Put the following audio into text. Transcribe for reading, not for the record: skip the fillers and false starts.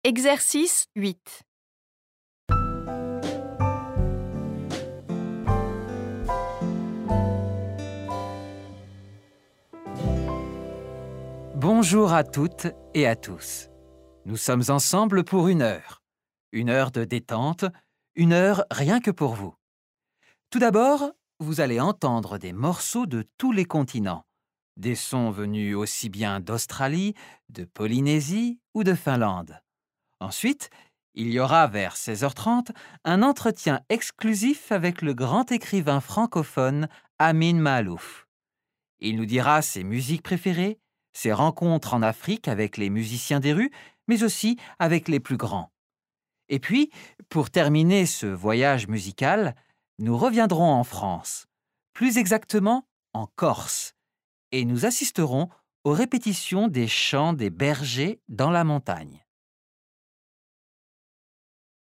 Exercice 8. Bonjour à toutes et à tous. Nous sommes ensemble pour 1 heure. 1 heure de détente, 1 heure rien que pour vous. Tout d'abord, vous allez entendre des morceaux de tous les continents. Des sons venus aussi bien d'Australie, de Polynésie ou de Finlande. Ensuite, il y aura vers 16h30 un entretien exclusif avec le grand écrivain francophone Amin Maalouf. Il nous dira ses musiques préférées, ses rencontres en Afrique avec les musiciens des rues, mais aussi avec les plus grands. Et puis, pour terminer ce voyage musical, nous reviendrons en France, plus exactement en Corse, et nous assisterons aux répétitions des chants des bergers dans la montagne.